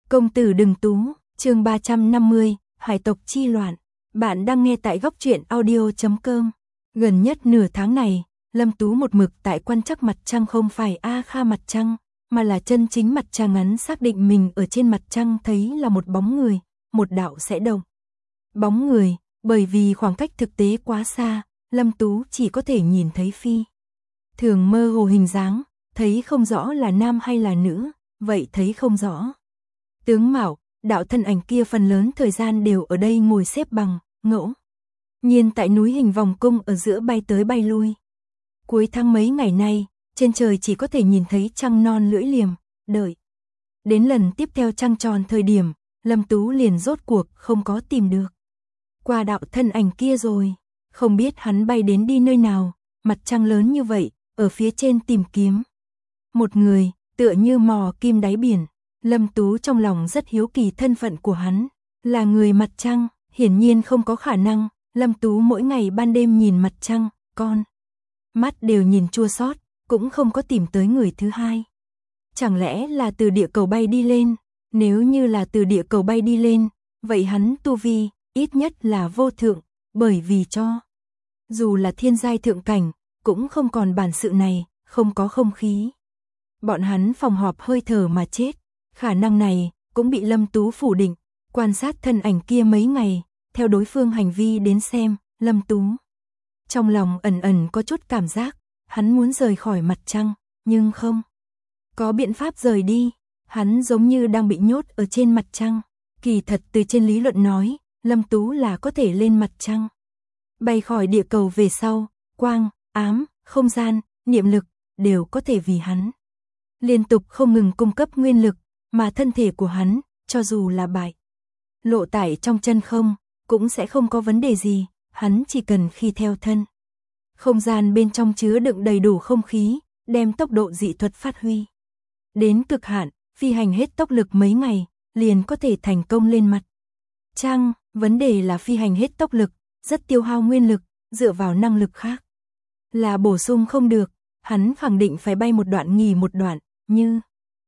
Công tử đừng tú, chương 350, hải tộc chi loạn. Bạn đang nghe tại góc truyện audio.com. Gần nhất nửa tháng này, Lâm Tú một mực tại quan trắc mặt trăng, không phải A Kha mặt trăng, mà là chân chính mặt trăng. Ngắn xác định mình ở trên mặt trăng thấy là một bóng người, một đạo sẽ động. Bóng người, bởi vì khoảng cách thực tế quá xa, Lâm Tú chỉ có thể nhìn thấy phi thường mơ hồ hình dáng, thấy không rõ là nam hay là nữ, vậy thấy không rõ tướng mạo. Đạo thân ảnh kia phần lớn thời gian đều ở đây ngồi xếp bằng, ngẫu nhiên tại núi hình vòng cung ở giữa bay tới bay lui. Cuối tháng mấy ngày nay, trên trời chỉ có thể nhìn thấy trăng non lưỡi liềm, đợi đến lần tiếp theo trăng tròn thời điểm, Lâm Tú liền rốt cuộc không có tìm được qua đạo thân ảnh kia rồi. Không biết hắn bay đến đi nơi nào, mặt trăng lớn như vậy, ở phía trên tìm kiếm một người, tựa như mò kim đáy biển. Lâm Tú trong lòng rất hiếu kỳ thân phận của hắn, là người mặt trăng, hiển nhiên không có khả năng. Lâm Tú mỗi ngày ban đêm nhìn mặt trăng, con mắt đều nhìn chua xót, cũng không có tìm tới người thứ hai. Chẳng lẽ là từ địa cầu bay đi lên? Nếu như là từ địa cầu bay đi lên, vậy hắn tu vi ít nhất là vô thượng, bởi vì cho dù là thiên giai thượng cảnh, cũng không còn bản sự này, không có không khí. Bọn hắn phòng họp hơi thở mà chết. Khả năng này cũng bị Lâm Tú phủ định. Quan sát thân ảnh kia mấy ngày, theo đối phương hành vi đến xem, Lâm Tú trong lòng ẩn ẩn có chút cảm giác, hắn muốn rời khỏi mặt trăng, nhưng không có biện pháp rời đi. Hắn giống như đang bị nhốt ở trên mặt trăng. Kỳ thật từ trên lý luận nói, Lâm Tú là có thể lên mặt trăng. Bay khỏi địa cầu về sau, quang, ám, không gian, niệm lực đều có thể vì hắn liên tục không ngừng cung cấp nguyên lực, mà thân thể của hắn, cho dù là bại lộ tải trong chân không, cũng sẽ không có vấn đề gì. Hắn chỉ cần khi theo thân không gian bên trong chứa đựng đầy đủ không khí, đem tốc độ dị thuật phát huy đến cực hạn, phi hành hết tốc lực mấy ngày, liền có thể thành công lên mặt trăng. Vấn đề là phi hành hết tốc lực, rất tiêu hao nguyên lực, dựa vào năng lực khác là bổ sung không được. Hắn khẳng định phải bay một đoạn nghỉ một đoạn, như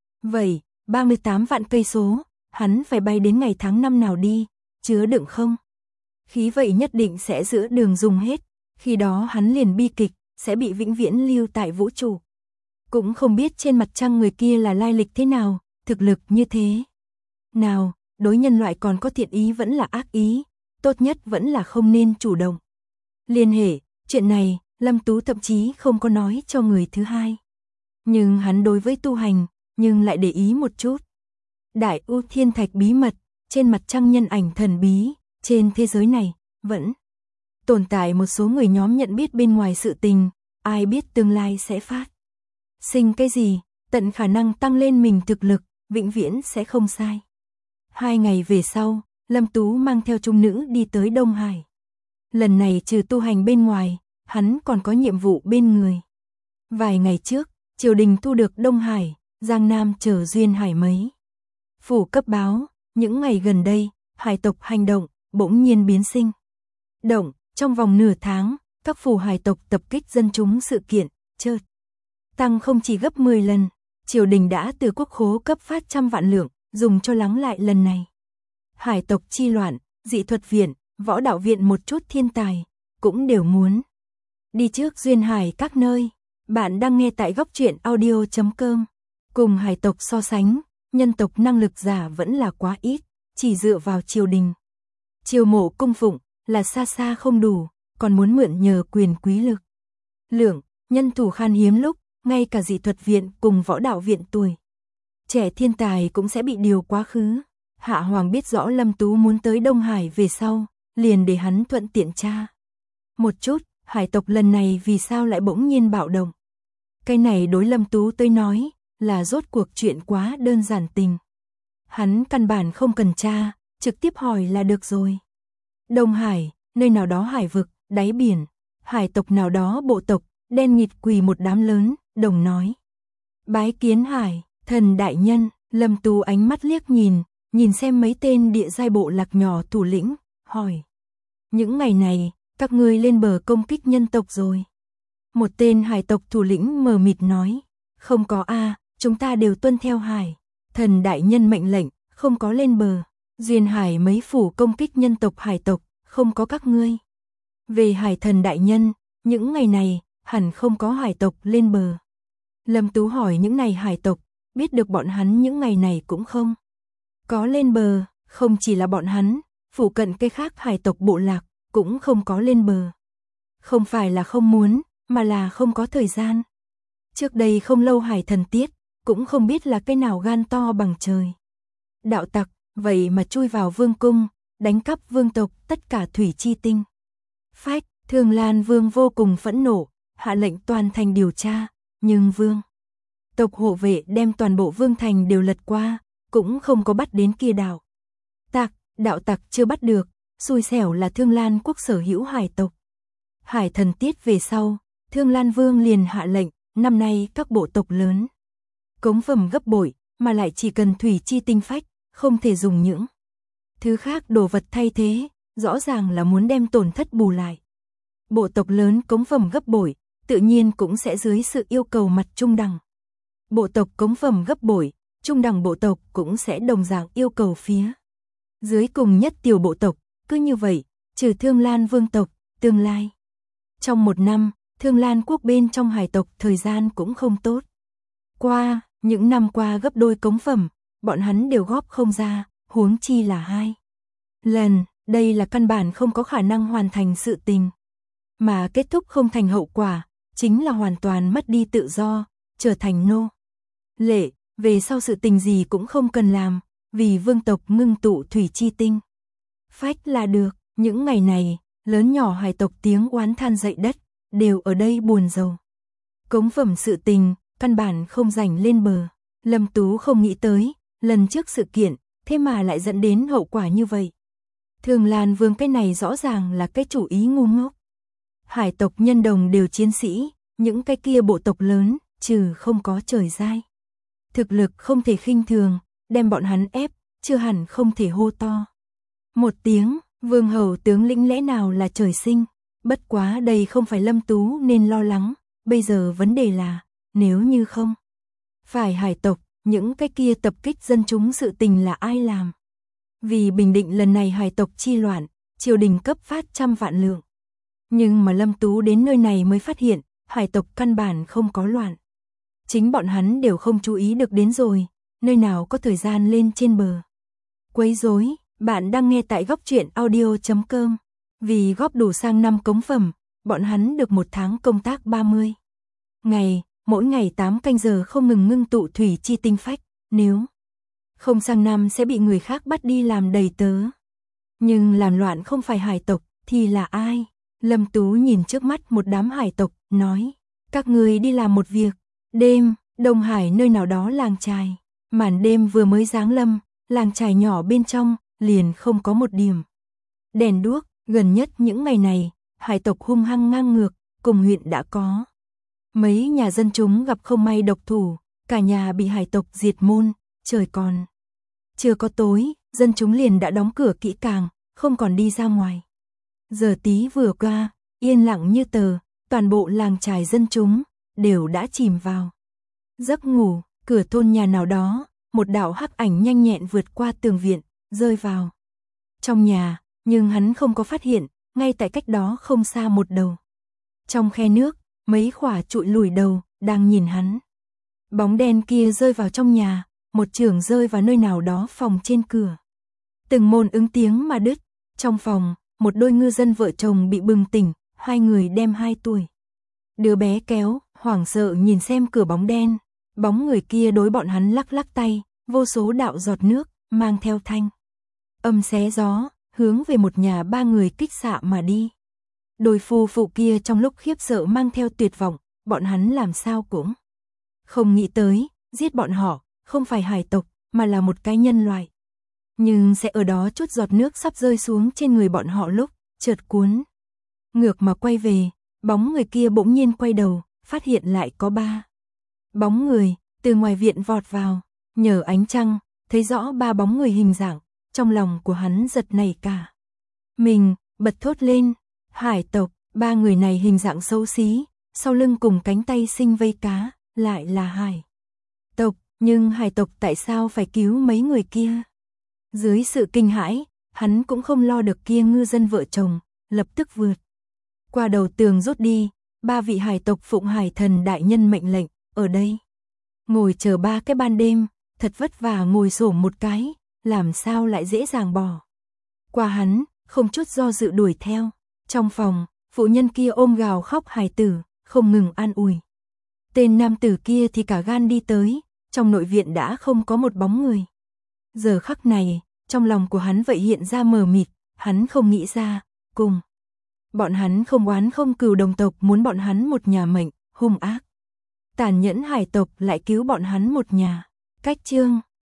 vậy 38 vạn cây số, hắn phải bay đến ngày tháng năm nào đi, chứa đựng không khí vậy nhất định sẽ giữa đường dùng hết, khi đó hắn liền bi kịch, sẽ bị vĩnh viễn lưu tại vũ trụ. Cũng không biết trên mặt trăng người kia là lai lịch thế nào, thực lực như thế nào, đối nhân loại còn có thiện ý vẫn là ác ý, tốt nhất vẫn là không nên chủ động liên hệ. Chuyện này Lâm Tú thậm chí không có nói cho người thứ hai, nhưng hắn đối với tu hành nhưng lại để ý một chút. Đại U Thiên Thạch bí mật, trên mặt trăng nhân ảnh thần bí, trên thế giới này vẫn tồn tại một số người nhóm nhận biết bên ngoài sự tình, ai biết tương lai sẽ phát sinh cái gì, tận khả năng tăng lên mình thực lực, vĩnh viễn sẽ không sai. 2 ngày về sau, Lâm Tú mang theo trung nữ đi tới Đông Hải. Lần này trừ tu hành bên ngoài, hắn còn có nhiệm vụ bên người. Vài ngày trước, triều đình thu được Đông Hải, Giang Nam chờ duyên hải mấy phủ cấp báo, những ngày gần đây, hải tộc hành động bỗng nhiên biến sinh động. Trong vòng nửa tháng, các phủ hải tộc tập kích dân chúng sự kiện chợt tăng không chỉ gấp 10 lần. Triều đình đã từ quốc khố cấp phát trăm vạn lượng, dùng cho lắng lại lần này hải tộc chi loạn. Dị thuật viện, võ đạo viện một chút thiên tài cũng đều muốn đi trước duyên hải các nơi. Bạn đang nghe tại góc truyện audio.com. Cùng hải tộc so sánh, nhân tộc năng lực giả vẫn là quá ít, chỉ dựa vào triều đình chiêu mộ cung phụng là xa xa không đủ, còn muốn mượn nhờ quyền quý lực lượng, nhân thủ khan hiếm lúc, ngay cả dị thuật viện cùng võ đạo viện tuổi trẻ thiên tài cũng sẽ bị điều quá khứ. Hạ Hoàng biết rõ Lâm Tú muốn tới Đông Hải về sau, liền để hắn thuận tiện tra một chút, hải tộc lần này vì sao lại bỗng nhiên bạo động. Cái này đối Lâm Tú tới nói, là rốt cuộc chuyện quá đơn giản tình. Hắn căn bản không cần tra, trực tiếp hỏi là được rồi. Đông Hải, nơi nào đó hải vực, đáy biển, hải tộc nào đó bộ tộc, đen nghịt quỳ một đám lớn, đồng nói. Bái kiến Hải, thần đại nhân. Lâm Tú ánh mắt liếc nhìn xem mấy tên địa giai bộ lạc nhỏ thủ lĩnh, hỏi. Những ngày này, các ngươi lên bờ công kích nhân tộc rồi. Một tên hải tộc thủ lĩnh mờ mịt nói. Không có a, chúng ta đều tuân theo Hải thần đại nhân mệnh lệnh, không có lên bờ. Duyên hải mấy phủ công kích nhân tộc hải tộc, không có các ngươi. Về hải thần đại nhân, những ngày này, hẳn không có hải tộc lên bờ. Lâm Tú hỏi những này hải tộc, biết được bọn hắn những ngày này cũng không có lên bờ, không chỉ là bọn hắn, phủ cận cái khác hải tộc bộ lạc, cũng không có lên bờ. Không phải là không muốn, mà là không có thời gian. Trước đây không lâu hải thần tiết, cũng không biết là cái nào gan to bằng trời. Đạo tặc, vậy mà chui vào vương cung, đánh cắp vương tộc tất cả thủy chi tinh. Phách, Thương Lan Vương vô cùng phẫn nộ, hạ lệnh toàn thành điều tra, nhưng vương tộc hộ vệ đem toàn bộ vương thành đều lật qua, cũng không có bắt đến kia đạo tặc chưa bắt được, xui xẻo là Thương Lan quốc sở hữu hải tộc. Hải thần tiết về sau, Thương Lan Vương liền hạ lệnh, năm nay các bộ tộc lớn cống phẩm gấp bội, mà lại chỉ cần thủy chi tinh phách, không thể dùng những thứ khác đồ vật thay thế, rõ ràng là muốn đem tổn thất bù lại. Bộ tộc lớn cống phẩm gấp bội, tự nhiên cũng sẽ dưới sự yêu cầu mặt trung đẳng. Bộ tộc cống phẩm gấp bội, trung đẳng bộ tộc cũng sẽ đồng dạng yêu cầu phía dưới cùng nhất tiểu bộ tộc, cứ như vậy, trừ Thương Lan Vương tộc, tương lai. Trong một năm, Thương Lan quốc bên trong hải tộc thời gian cũng không tốt. Qua, những năm qua gấp đôi cống phẩm, bọn hắn đều góp không ra, huống chi là 2 lần, đây là căn bản không có khả năng hoàn thành sự tình. Mà kết thúc không thành hậu quả, chính là hoàn toàn mất đi tự do, trở thành nô lệ, về sau sự tình gì cũng không cần làm, vì vương tộc ngưng tụ thủy chi tinh. Phách là được, những ngày này, lớn nhỏ hải tộc tiếng oán than dậy đất, đều ở đây buồn rầu. Cống phẩm sự tình, căn bản không rảnh lên bờ. Lâm Tú không nghĩ tới, lần trước sự kiện, thế mà lại dẫn đến hậu quả như vậy. Thương Lan Vương cái này rõ ràng là cái chủ ý ngu ngốc. Hải tộc nhân đồng đều chiến sĩ, những cái kia bộ tộc lớn, trừ không có trời giai. Thực lực không thể khinh thường, đem bọn hắn ép, chưa hẳn không thể hô to. Một tiếng, vương hầu tướng lĩnh lẽ nào là trời sinh, bất quá đây không phải Lâm Tú nên lo lắng, bây giờ vấn đề là, nếu như không phải hải tộc, những cái kia tập kích dân chúng sự tình là ai làm. Vì bình định lần này hải tộc chi loạn, triều đình cấp phát 100 vạn lượng. Nhưng mà Lâm Tú đến nơi này mới phát hiện, hải tộc căn bản không có loạn. Chính bọn hắn đều không chú ý được đến rồi, nơi nào có thời gian lên trên bờ. Quấy rối, bạn đang nghe tại góc truyện audio.com. Vì góp đủ sang năm cống phẩm, bọn hắn được 1 tháng công tác 30 ngày, mỗi ngày 8 canh giờ không ngừng ngưng tụ thủy chi tinh phách, nếu không sang năm sẽ bị người khác bắt đi làm đầy tớ. Nhưng làm loạn không phải hải tộc, thì là ai? Lâm Tú nhìn trước mắt một đám hải tộc, nói, các người đi làm một việc. Đêm, Đông Hải nơi nào đó làng chài, màn đêm vừa mới giáng lâm, làng chài nhỏ bên trong, liền không có một điểm đèn đuốc, gần nhất những ngày này, hải tộc hung hăng ngang ngược, cùng huyện đã có mấy nhà dân chúng gặp không may độc thủ, cả nhà bị hải tộc diệt môn, trời còn chưa có tối, dân chúng liền đã đóng cửa kỹ càng, không còn đi ra ngoài. Giờ tí vừa qua, yên lặng như tờ, toàn bộ làng chài dân chúng đều đã chìm vào giấc ngủ. Cửa thôn nhà nào đó, một đạo hắc ảnh nhanh nhẹn vượt qua tường viện, rơi vào trong nhà, nhưng hắn không có phát hiện, ngay tại cách đó không xa một đầu. Trong khe nước, mấy khỏa trụi lùi đầu, đang nhìn hắn. Bóng đen kia rơi vào trong nhà, một chưởng rơi vào nơi nào đó phòng trên cửa. Từng môn ứng tiếng mà đứt, trong phòng, một đôi ngư dân vợ chồng bị bừng tỉnh, 2 người đem 2 tuổi. Đứa bé kéo, hoảng sợ nhìn xem cửa bóng đen, bóng người kia đối bọn hắn lắc lắc tay, vô số đạo giọt nước, mang theo thanh âm xé gió, hướng về một nhà 3 người kích xạ mà đi. Đôi phu phụ kia trong lúc khiếp sợ mang theo tuyệt vọng, bọn hắn làm sao cũng không nghĩ tới, giết bọn họ, không phải hải tộc, mà là một cái nhân loại. Nhưng sẽ ở đó chút giọt nước sắp rơi xuống trên người bọn họ lúc, chợt cuốn ngược mà quay về, bóng người kia bỗng nhiên quay đầu, phát hiện lại có 3 bóng người, từ ngoài viện vọt vào, nhờ ánh trăng, thấy rõ 3 bóng người hình dạng, trong lòng của hắn giật nảy cả. Mình, bật thốt lên, hải tộc, 3 người này hình dạng xấu xí, sau lưng cùng cánh tay sinh vây cá, lại là hải tộc, nhưng hải tộc tại sao phải cứu mấy người kia? Dưới sự kinh hãi, hắn cũng không lo được kia ngư dân vợ chồng, lập tức vượt qua đầu tường rút đi. 3 vị hải tộc phụng hải thần đại nhân mệnh lệnh, ở đây ngồi chờ 3 cái ban đêm, thật vất vả ngồi xổm một cái, làm sao lại dễ dàng bỏ qua hắn, không chút do dự đuổi theo. Trong phòng, phụ nhân kia ôm gào khóc hài tử, không ngừng an ủi. Tên nam tử kia thì cả gan đi tới, trong nội viện đã không có một bóng người. Giờ khắc này, trong lòng của hắn vậy hiện ra mờ mịt, hắn không nghĩ ra, cùng bọn hắn không oán không cừu đồng tộc muốn bọn hắn một nhà mệnh, hung ác. Tàn nhẫn hải tộc lại cứu bọn hắn một nhà. Cách chương